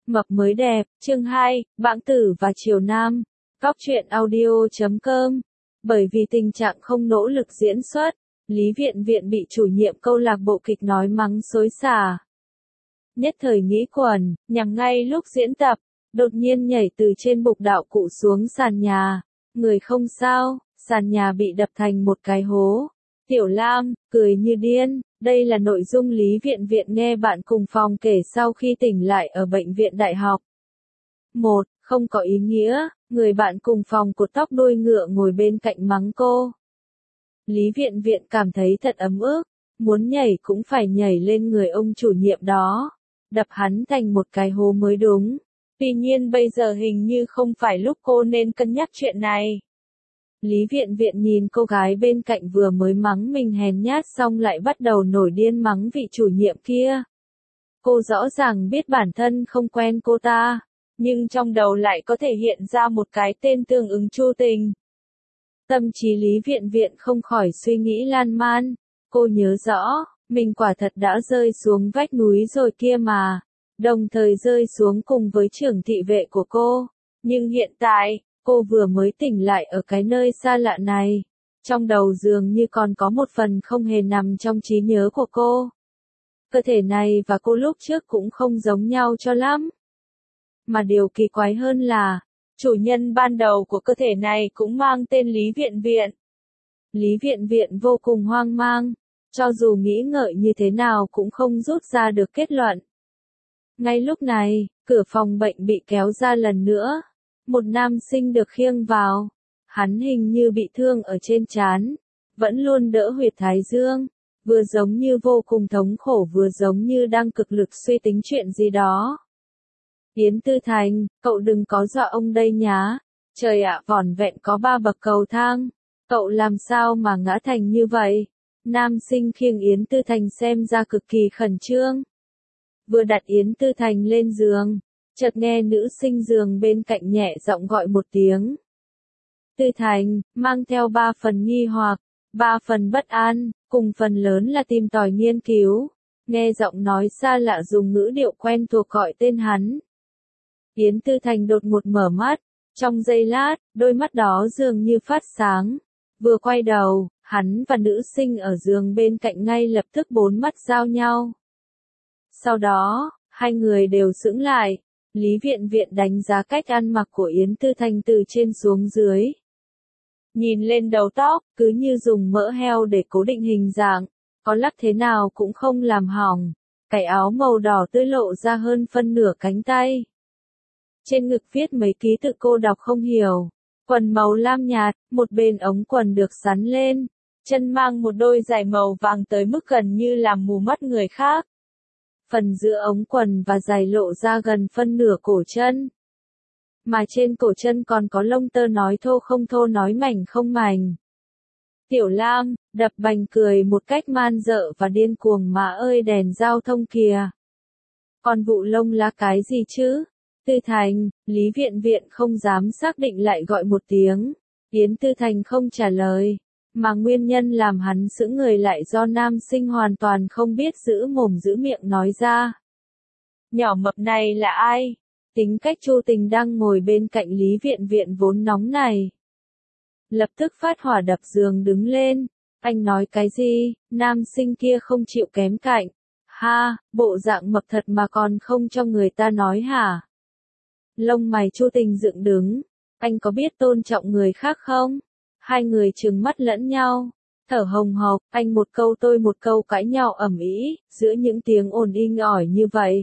Mập mới đẹp, chương 2, Bãng Tử và Triều Nam. Góc truyện audio.com. Bởi vì tình trạng không nỗ lực diễn xuất, Lý Viện Viện bị chủ nhiệm câu lạc bộ kịch nói mắng xối xả. Nhất thời nghĩ quẩn, nhằm ngay lúc diễn tập, đột nhiên nhảy từ trên bục đạo cụ xuống sàn nhà. Người không sao, sàn nhà bị đập thành một cái hố. Tiểu Lam, cười như điên. Đây là nội dung Lý Viện Viện nghe bạn cùng phòng kể sau khi tỉnh lại ở bệnh viện đại học. 1. Không có ý nghĩa, người bạn cùng phòng cột tóc đuôi ngựa ngồi bên cạnh mắng cô. Lý Viện Viện cảm thấy thật ấm ức, muốn nhảy cũng phải nhảy lên người ông chủ nhiệm đó, đập hắn thành một cái hố mới đúng. Tuy nhiên bây giờ hình như không phải lúc cô nên cân nhắc chuyện này. Lý Viện Viện nhìn cô gái bên cạnh vừa mới mắng mình hèn nhát xong lại bắt đầu nổi điên mắng vị chủ nhiệm kia. Cô rõ ràng biết bản thân không quen cô ta, nhưng trong đầu lại có thể hiện ra một cái tên tương ứng Chu Tình. Tâm trí Lý Viện Viện không khỏi suy nghĩ lan man, cô nhớ rõ, mình quả thật đã rơi xuống vách núi rồi kia mà, đồng thời rơi xuống cùng với trưởng thị vệ của cô, nhưng hiện tại, cô vừa mới tỉnh lại ở cái nơi xa lạ này. Trong đầu dường như còn có một phần không hề nằm trong trí nhớ của cô. Cơ thể này và cô lúc trước cũng không giống nhau cho lắm. Mà điều kỳ quái hơn là, chủ nhân ban đầu của cơ thể này cũng mang tên Lý Viện Viện. Lý Viện Viện vô cùng hoang mang, cho dù nghĩ ngợi như thế nào cũng không rút ra được kết luận. Ngay lúc này, cửa phòng bệnh bị kéo ra lần nữa. Một nam sinh được khiêng vào, hắn hình như bị thương ở trên trán, vẫn luôn đỡ huyệt thái dương, vừa giống như vô cùng thống khổ vừa giống như đang cực lực suy tính chuyện gì đó. Yến Tư Thành, cậu đừng có dọa ông đây nhá, trời ạ vỏn vẹn có 3 bậc cầu thang, cậu làm sao mà ngã thành như vậy? Nam sinh khiêng Yến Tư Thành xem ra cực kỳ khẩn trương. Vừa đặt Yến Tư Thành lên giường, chợt nghe nữ sinh giường bên cạnh nhẹ giọng gọi một tiếng. Tư Thành, mang theo 3 phần nghi hoặc, 3 phần bất an, cùng phần lớn là tìm tòi nghiên cứu. Nghe giọng nói xa lạ dùng ngữ điệu quen thuộc gọi tên hắn. Yến Tư Thành đột ngột mở mắt, trong giây lát, đôi mắt đó dường như phát sáng. Vừa quay đầu, hắn và nữ sinh ở giường bên cạnh ngay lập tức bốn mắt giao nhau. Sau đó, hai người đều sững lại. Lý Viện Viện đánh giá cách ăn mặc của Yến Tư Thành từ trên xuống dưới. Nhìn lên đầu tóc, cứ như dùng mỡ heo để cố định hình dạng, có lắc thế nào cũng không làm hỏng. Cái áo màu đỏ tươi lộ ra hơn phân nửa cánh tay. Trên ngực viết mấy ký tự cô đọc không hiểu. Quần màu lam nhạt, một bên ống quần được xắn lên. Chân mang một đôi giày màu vàng tới mức gần như làm mù mắt người khác. Phần giữa ống quần và giày lộ ra gần phân nửa cổ chân. Mà trên cổ chân còn có lông tơ nói thô không thô nói mảnh không mảnh. Tiểu Lam, đập bành cười một cách man dợ và điên cuồng mà ơi đèn giao thông kìa. Còn vụ lông lá cái gì chứ? Tư Thành, Lý Viện Viện không dám xác định lại gọi một tiếng. Yến Tư Thành không trả lời. Mà nguyên nhân làm hắn sững người lại do nam sinh hoàn toàn không biết giữ mồm giữ miệng nói ra. Nhỏ mập này là ai? Tính cách Chu Tình đang ngồi bên cạnh Lý Viện Viện vốn nóng này. Lập tức phát hỏa đập giường đứng lên. Anh nói cái gì? Nam sinh kia không chịu kém cạnh. Ha, bộ dạng mập thật mà còn không cho người ta nói hả? Lông mày Chu Tình dựng đứng. Anh có biết tôn trọng người khác không? Hai người trừng mắt lẫn nhau, thở hồng hộc, anh một câu tôi một câu cãi nhau ầm ĩ, giữa những tiếng ồn inh ỏi như vậy.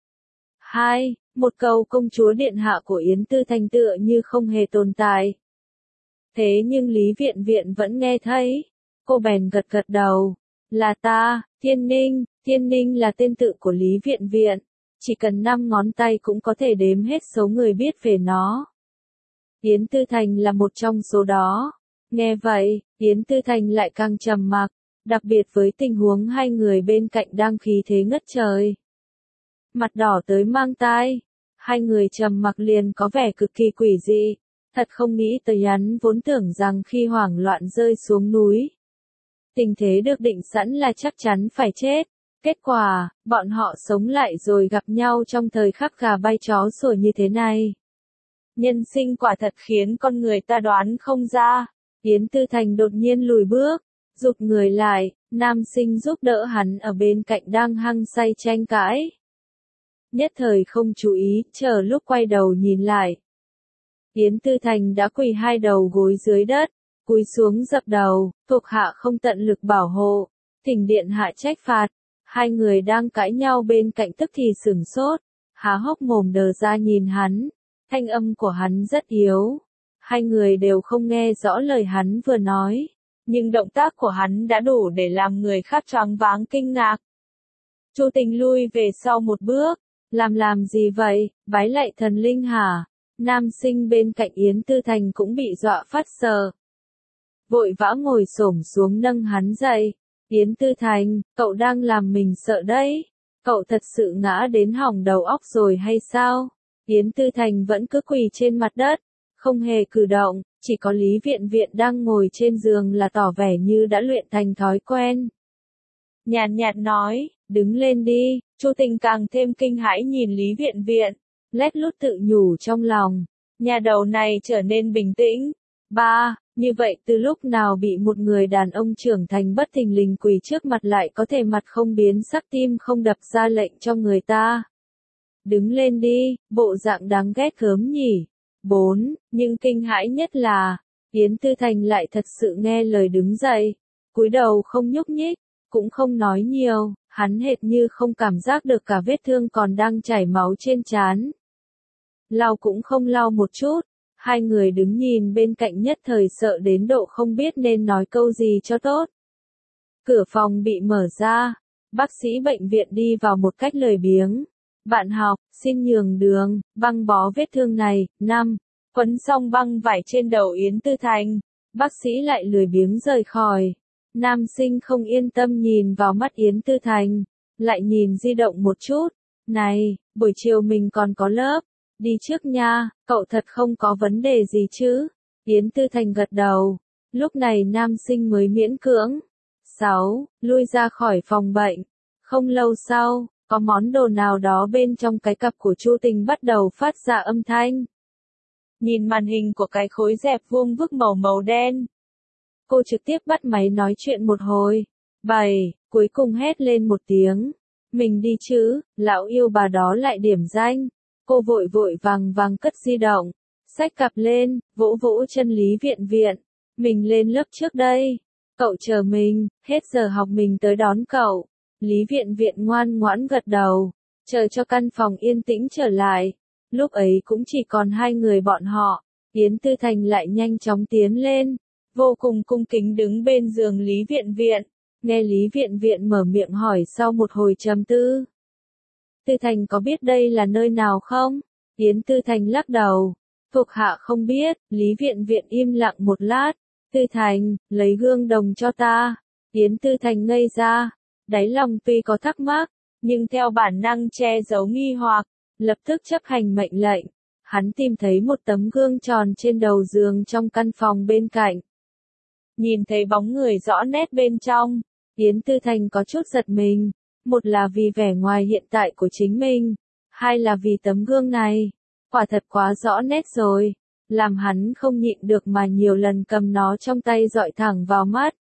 Một câu công chúa điện hạ của Yến Tư Thành tựa như không hề tồn tại. Thế nhưng Lý Viện Viện vẫn nghe thấy, cô bèn gật gật đầu, là ta, Thiên Ninh là tên tự của Lý Viện Viện, chỉ cần 5 ngón tay cũng có thể đếm hết số người biết về nó. Yến Tư Thành là một trong số đó. Nghe vậy, Yến Tư Thành lại càng trầm mặc, đặc biệt với tình huống hai người bên cạnh đang khí thế ngất trời. Mặt đỏ tới mang tai, hai người trầm mặc liền có vẻ cực kỳ quỷ dị, thật không nghĩ tới hắn vốn tưởng rằng khi hoảng loạn rơi xuống núi. Tình thế được định sẵn là chắc chắn phải chết, Kết quả, bọn họ sống lại rồi gặp nhau trong thời khắc gà bay chó sủa như thế này. Nhân sinh quả thật khiến con người ta đoán không ra. Yến Tư Thành đột nhiên lùi bước, rụt người lại, nam sinh giúp đỡ hắn ở bên cạnh đang hăng say tranh cãi. Nhất thời không chú ý, chờ lúc quay đầu nhìn lại. Yến Tư Thành đã quỳ hai đầu gối dưới đất, cúi xuống dập đầu, thuộc hạ không tận lực bảo hộ, thỉnh điện hạ trách phạt. Hai người đang cãi nhau bên cạnh tức thì sửng sốt, há hốc mồm đờ ra nhìn hắn, thanh âm của hắn rất yếu. Hai người đều không nghe rõ lời hắn vừa nói, nhưng động tác của hắn đã đủ để làm người khác choáng váng kinh ngạc. Chu Tình lui về sau một bước, làm gì vậy, bái lạy thần linh hả? Nam sinh bên cạnh Yến Tư Thành cũng bị dọa phát sợ. Vội vã ngồi xổm xuống nâng hắn dậy. Yến Tư Thành, cậu đang làm mình sợ đấy. Cậu thật sự ngã đến hỏng đầu óc rồi hay sao? Yến Tư Thành vẫn cứ quỳ trên mặt đất, không hề cử động, chỉ có Lý Viện Viện đang ngồi trên giường là tỏ vẻ như đã luyện thành thói quen. Nhàn nhạt nói, đứng lên đi. Chu Tình càng thêm kinh hãi nhìn Lý Viện Viện, lét lút tự nhủ trong lòng, nhà đầu này trở nên bình tĩnh. Như vậy từ lúc nào bị một người đàn ông trưởng thành bất thình lình quỳ trước mặt lại có thể mặt không biến sắc tim không đập ra lệnh cho người ta. Đứng lên đi, bộ dạng đáng ghét gớm nhỉ. 4. Nhưng kinh hãi nhất là, Yến Tư Thành lại thật sự nghe lời đứng dậy, cúi đầu không nhúc nhích, cũng không nói nhiều, hắn hệt như không cảm giác được cả vết thương còn đang chảy máu trên trán. Lau cũng không lau một chút. Hai người đứng nhìn bên cạnh nhất thời sợ đến độ không biết nên nói câu gì cho tốt. Cửa phòng bị mở ra, bác sĩ bệnh viện đi vào một cách lười biếng. Bạn học, xin nhường đường, băng bó vết thương này. 5. Quấn xong băng vải trên đầu Yến Tư Thành, bác sĩ lại lười biếng rời khỏi. Nam sinh không yên tâm nhìn vào mắt Yến Tư Thành, lại nhìn di động một chút. Này, buổi chiều mình còn có lớp. Đi trước nha, cậu thật không có vấn đề gì chứ? Yến Tư Thành gật đầu. Lúc này nam sinh mới miễn cưỡng. 6. Lui ra khỏi phòng bệnh. Không lâu sau, có món đồ nào đó bên trong cái cặp của Chu Tình bắt đầu phát ra âm thanh. Nhìn màn hình của cái khối dẹp vuông vức màu đen. Cô trực tiếp bắt máy nói chuyện một hồi. 7. Cuối cùng hét lên một tiếng. Mình đi chứ, lão yêu bà đó lại điểm danh. Cô vội vàng cất di động, xách cặp lên, vỗ chân Lý Viện Viện. Mình lên lớp trước đây. Cậu chờ mình, hết giờ học mình tới đón cậu. Lý Viện Viện ngoan ngoãn gật đầu, chờ cho căn phòng yên tĩnh trở lại. Lúc ấy cũng chỉ còn hai người bọn họ. Yến Tư Thành lại nhanh chóng tiến lên, vô cùng cung kính đứng bên giường Lý Viện Viện. Nghe Lý Viện Viện mở miệng hỏi sau một hồi trầm tư. Tư Thành có biết đây là nơi nào không? Yến Tư Thành lắc đầu. Thuộc hạ không biết. Lý Viện Viện im lặng một lát. Tư Thành, lấy gương đồng cho ta. Yến Tư Thành ngây ra. Đáy lòng tuy có thắc mắc, nhưng theo bản năng che giấu nghi hoặc, lập tức chấp hành mệnh lệnh. Hắn tìm thấy một tấm gương tròn trên đầu giường trong căn phòng bên cạnh. Nhìn thấy bóng người rõ nét bên trong, Yến Tư Thành có chút giật mình. Một là vì vẻ ngoài hiện tại của chính mình, hai là vì tấm gương này, quả thật quá rõ nét rồi, làm hắn không nhịn được mà nhiều lần cầm nó trong tay dọi thẳng vào mắt.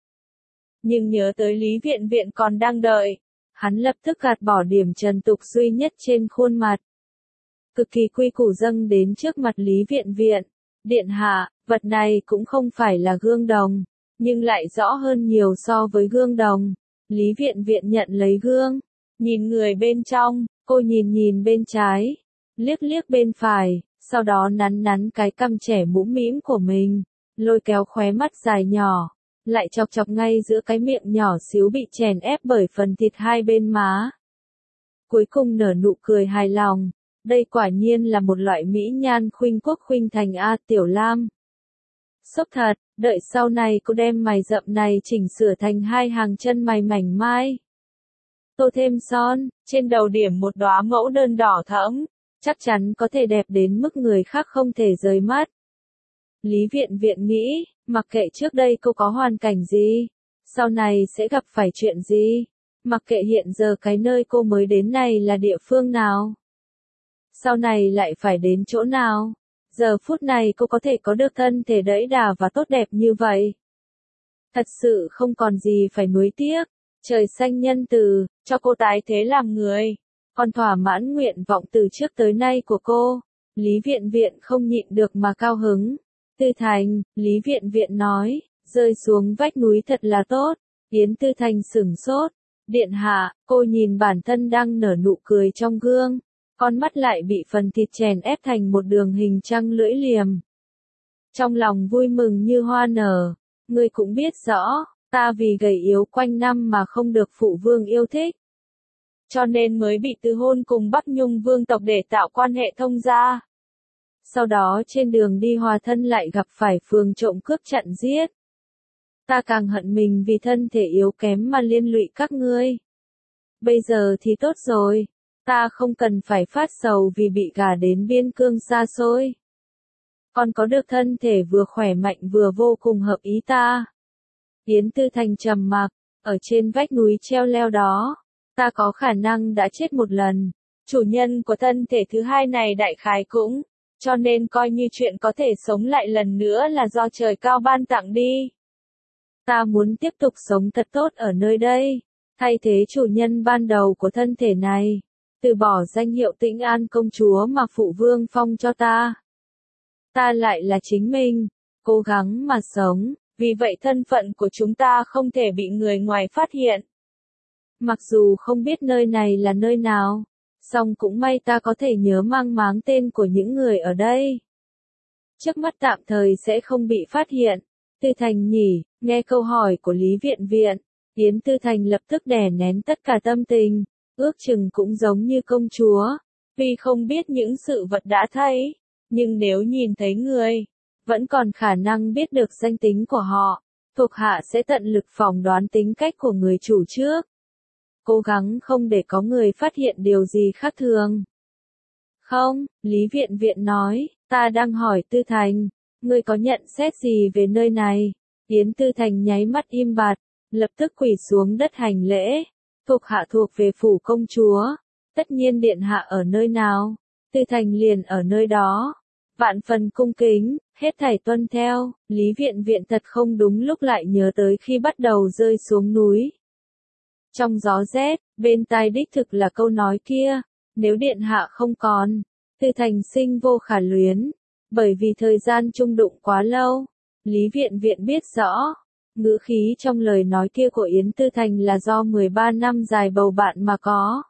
Nhưng nhớ tới Lý Viện Viện còn đang đợi, hắn lập tức gạt bỏ điểm trần tục duy nhất trên khuôn mặt. Cực kỳ quy củ dâng đến trước mặt Lý Viện Viện. Điện hạ, vật này cũng không phải là gương đồng, nhưng lại rõ hơn nhiều so với gương đồng. Lý Viện Viện nhận lấy gương, nhìn người bên trong, cô nhìn bên trái, liếc bên phải, sau đó nắn cái cằm trẻ mũm mĩm của mình, lôi kéo khóe mắt dài nhỏ, lại chọc ngay giữa cái miệng nhỏ xíu bị chèn ép bởi phần thịt hai bên má. Cuối cùng nở nụ cười hài lòng, đây quả nhiên là một loại mỹ nhan khuynh quốc khuynh thành a Tiểu Lam. Sốc thật, đợi sau này cô đem mày rậm này chỉnh sửa thành hai hàng chân mày mảnh mai. Tô thêm son, trên đầu điểm một đóa mẫu đơn đỏ thẫm, chắc chắn có thể đẹp đến mức người khác không thể rời mắt. Lý Viện Viện nghĩ, mặc kệ trước đây cô có hoàn cảnh gì, sau này sẽ gặp phải chuyện gì, Mặc kệ hiện giờ cái nơi cô mới đến này là địa phương nào. Sau này lại phải đến chỗ nào. Giờ phút này cô có thể có được thân thể đẫy đà và tốt đẹp như vậy. Thật sự không còn gì phải nuối tiếc. Trời xanh nhân từ, cho cô tái thế làm người. Còn thỏa mãn nguyện vọng từ trước tới nay của cô. Lý Viện Viện không nhịn được mà cao hứng. Tư Thành, Lý Viện Viện nói, rơi xuống vách núi thật là tốt. Yến Tư Thành sửng sốt. Điện hạ, cô nhìn bản thân đang nở nụ cười trong gương. Con mắt lại bị phần thịt chèn ép thành một đường hình trăng lưỡi liềm. Trong lòng vui mừng như hoa nở. Ngươi cũng biết rõ, ta vì gầy yếu quanh năm mà không được phụ vương yêu thích. Cho nên mới bị từ hôn cùng Bắc Nhung vương tộc để tạo quan hệ thông gia. Sau đó trên đường đi hòa thân lại gặp phải phường trộm cướp chặn giết. Ta càng hận mình vì thân thể yếu kém mà liên lụy các ngươi. Bây giờ thì tốt rồi, ta không cần phải phát sầu vì bị gả đến biên cương xa xôi. Còn có được thân thể vừa khỏe mạnh vừa vô cùng hợp ý ta. Yến Tư Thành trầm mặc, ở trên vách núi treo leo đó, ta có khả năng đã chết một lần. Chủ nhân của thân thể thứ hai này đại khái cũng, cho nên coi như chuyện có thể sống lại lần nữa là do trời cao ban tặng đi. Ta muốn tiếp tục sống thật tốt ở nơi đây, thay thế chủ nhân ban đầu của thân thể này, từ bỏ danh hiệu Tĩnh An công chúa mà phụ vương phong cho ta. Ta lại là chính mình, cố gắng mà sống, vì vậy thân phận của chúng ta không thể bị người ngoài phát hiện. Mặc dù không biết nơi này là nơi nào, song cũng may ta có thể nhớ mang máng tên của những người ở đây. Trước mắt tạm thời sẽ không bị phát hiện. Tư Thành nhỉ, nghe câu hỏi của Lý Viện Viện, Yến Tư Thành lập tức đè nén tất cả tâm tình, ước chừng cũng giống như công chúa, vì không biết những sự vật đã thấy, nhưng nếu nhìn thấy người, vẫn còn khả năng biết được danh tính của họ, thuộc hạ sẽ tận lực phỏng đoán tính cách của người chủ trước. Cố gắng không để có người phát hiện điều gì khác thường. Không, Lý Viện Viện nói, ta đang hỏi Tư Thành, ngươi có nhận xét gì về nơi này? Yến Tư Thành nháy mắt im bặt, lập tức quỳ xuống đất hành lễ. Thuộc hạ thuộc về phủ công chúa, tất nhiên điện hạ ở nơi nào, Tư Thành liền ở nơi đó. Vạn phần cung kính, hết thảy tuân theo. Lý Viện Viện thật không đúng lúc lại nhớ tới khi bắt đầu rơi xuống núi. Trong gió rét, bên tai đích thực là câu nói kia, nếu điện hạ không còn, Tư Thành sinh vô khả luyến, bởi vì thời gian chung đụng quá lâu. Lý Viện Viện biết rõ, ngữ khí trong lời nói kia của Yến Tư Thành là do 13 năm dài bầu bạn mà có.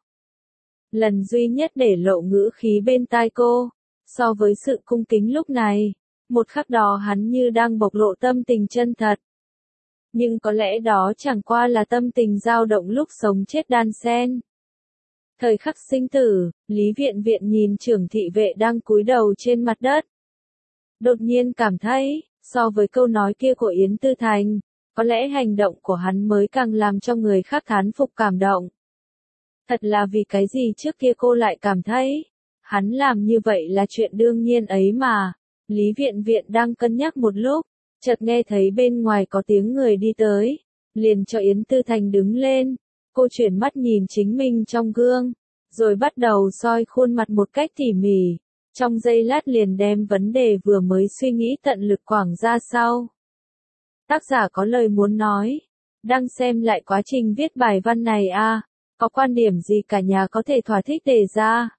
Lần duy nhất để lộ ngữ khí bên tai cô, so với sự cung kính lúc này, một khắc đó hắn như đang bộc lộ tâm tình chân thật. Nhưng có lẽ đó chẳng qua là tâm tình dao động lúc sống chết đan xen. Thời khắc sinh tử, Lý Viện Viện nhìn trưởng thị vệ đang cúi đầu trên mặt đất. Đột nhiên cảm thấy, so với câu nói kia của Yến Tư Thành, có lẽ hành động của hắn mới càng làm cho người khác thán phục cảm động. Thật là vì cái gì trước kia cô lại cảm thấy, hắn làm như vậy là chuyện đương nhiên ấy mà. Lý Viện Viện đang cân nhắc một lúc, chợt nghe thấy bên ngoài có tiếng người đi tới, liền cho Yến Tư Thành đứng lên. Cô chuyển mắt nhìn chính mình trong gương, rồi bắt đầu soi khuôn mặt một cách tỉ mỉ. Trong giây lát liền đem vấn đề vừa mới suy nghĩ tận lực quảng ra sau. Tác giả có lời muốn nói, đang xem lại quá trình viết bài văn này có quan điểm gì cả nhà có thể thỏa thích đề ra.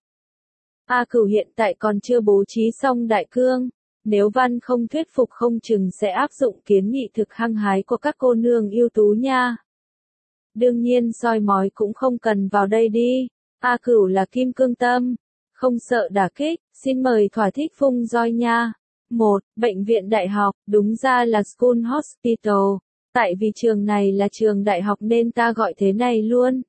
A Cửu hiện tại còn chưa bố trí xong đại cương, nếu văn không thuyết phục không chừng sẽ áp dụng kiến nghị thực hăng hái của các cô nương ưu tú nha. Đương nhiên soi mói cũng không cần vào đây đi, A Cửu là kim cương tâm, không sợ đả kích, xin mời thỏa thích phung roi nha. 1. Bệnh viện đại học, đúng ra là School Hospital, tại vì trường này là trường đại học nên ta gọi thế này luôn.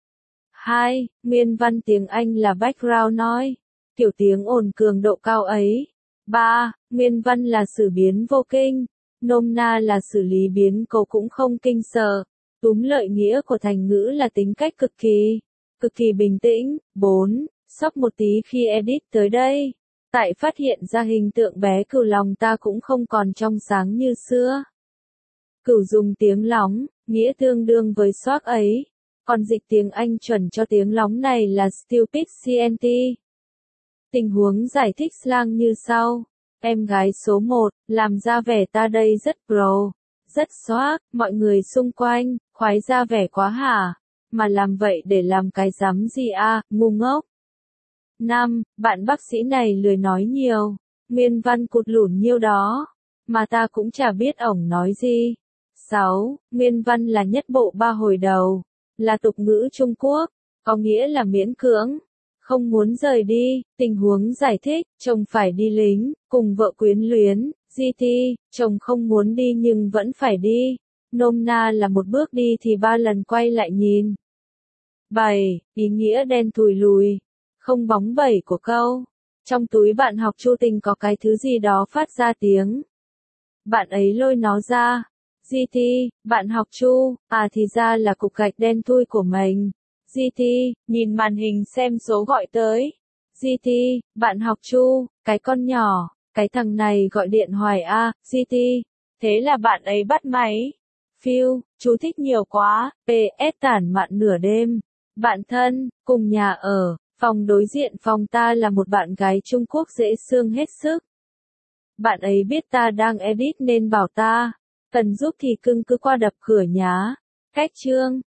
2. Nguyên văn tiếng Anh là background noise, kiểu tiếng ồn cường độ cao ấy. 3. Nguyên văn là xử biến vô kinh, nôm na là xử lý biến cố cũng không kinh sợ. Túm lợi nghĩa của thành ngữ là tính cách cực kỳ bình tĩnh. 4. Sốc một tí khi edit tới đây. Tại phát hiện ra hình tượng bé Cửu lòng ta cũng không còn trong sáng như xưa. Cửu dùng tiếng lóng, nghĩa tương đương với xoác ấy. Còn dịch tiếng Anh chuẩn cho tiếng lóng này là stupid CNT. Tình huống giải thích slang như sau. Em gái số 1, làm ra vẻ ta đây rất pro, rất swag, mọi người xung quanh, khoái ra vẻ quá hả? Mà làm vậy để làm cái rắm gì à, ngu ngốc. 5. Bạn bác sĩ này lười nói nhiều, nguyên văn cụt lủn nhiêu đó, mà ta cũng chả biết ổng nói gì. 6. Nguyên văn là nhất bộ ba hồi đầu, là tục ngữ Trung Quốc, có nghĩa là miễn cưỡng, không muốn rời đi. Tình huống giải thích, chồng phải đi lính, cùng vợ quyến luyến, GT, chồng không muốn đi nhưng vẫn phải đi. Nôm na là một bước đi thì 3 lần quay lại nhìn. 7. Ý nghĩa đen thùi lùi, không bóng bẩy của câu. Trong túi bạn học Chu Tình có cái thứ gì đó phát ra tiếng. Bạn ấy lôi nó ra. GT, bạn học Chu, à thì ra là cục gạch đen thui của mình. GT, nhìn màn hình xem số gọi tới. GT, bạn học Chu, cái con nhỏ, cái thằng này gọi điện hoài a, GT. Thế là bạn ấy bắt máy. Phiêu, chú thích nhiều quá, PS tản mạn nửa đêm. Bạn thân, cùng nhà ở, phòng đối diện phòng ta là một bạn gái Trung Quốc dễ thương hết sức. Bạn ấy biết ta đang edit nên bảo ta, cần giúp thì cưng cứ qua đập cửa nhá. Cách chương